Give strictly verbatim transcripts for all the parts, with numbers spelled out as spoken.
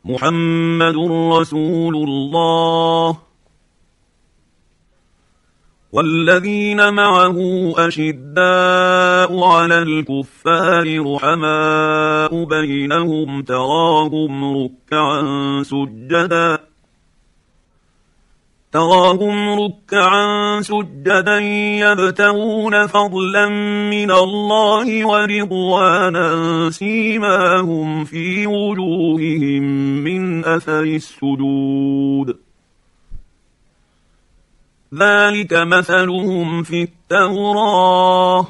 محمد رسول الله والذين معه أشداء على الكفار رحماء بينهم تراهم ركعا سجدا تراهم ركعا سجدا يبتغون فضلا من الله ورضوانا سيماهم في وجوههم من أثر السجود ذلك مثلهم في التوراة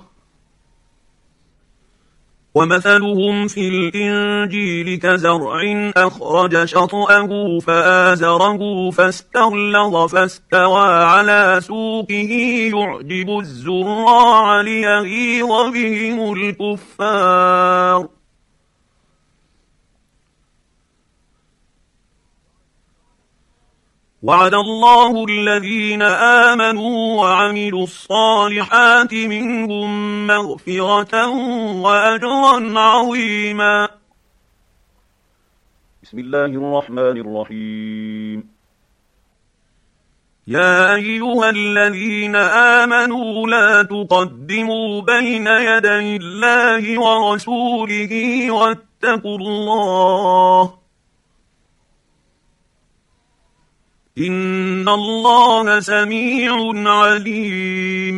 ومثلهم في الإنجيل كزرع أخرج شطأه فآزره فاستغلظ فاستوى على سوقه يعجب الزراع ليغيظ بهم الكفار وعد الله الذين آمنوا وعملوا الصالحات منهم مغفرة وأجرا عظيما. بسم الله الرحمن الرحيم. يا أيها الذين آمنوا لا تقدموا بين يدي الله ورسوله واتقوا الله إن الله سميع عليم.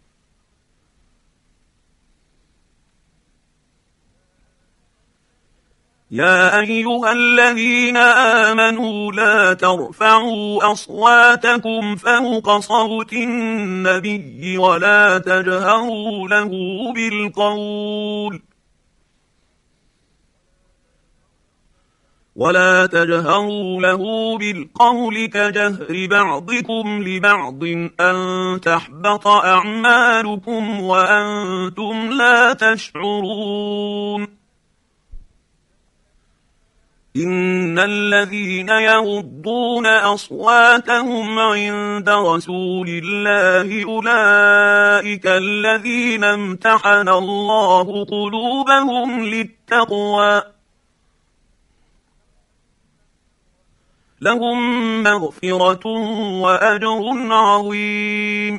يا أيها الذين آمنوا لا ترفعوا أصواتكم فوق صوت النبي ولا تجهروا له بالقول ولا تجهروا له بالقول كجهر بعضكم لبعض أن تحبط أعمالكم وأنتم لا تشعرون إن الذين يغضون أصواتهم عند رسول الله أولئك الذين امتحن الله قلوبهم للتقوى لهم مغفرة وأجر عظيم.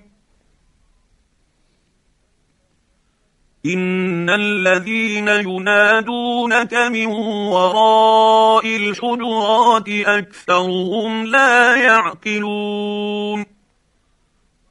إن الذين ينادونك من وراء الحجرات أكثرهم لا يعقلون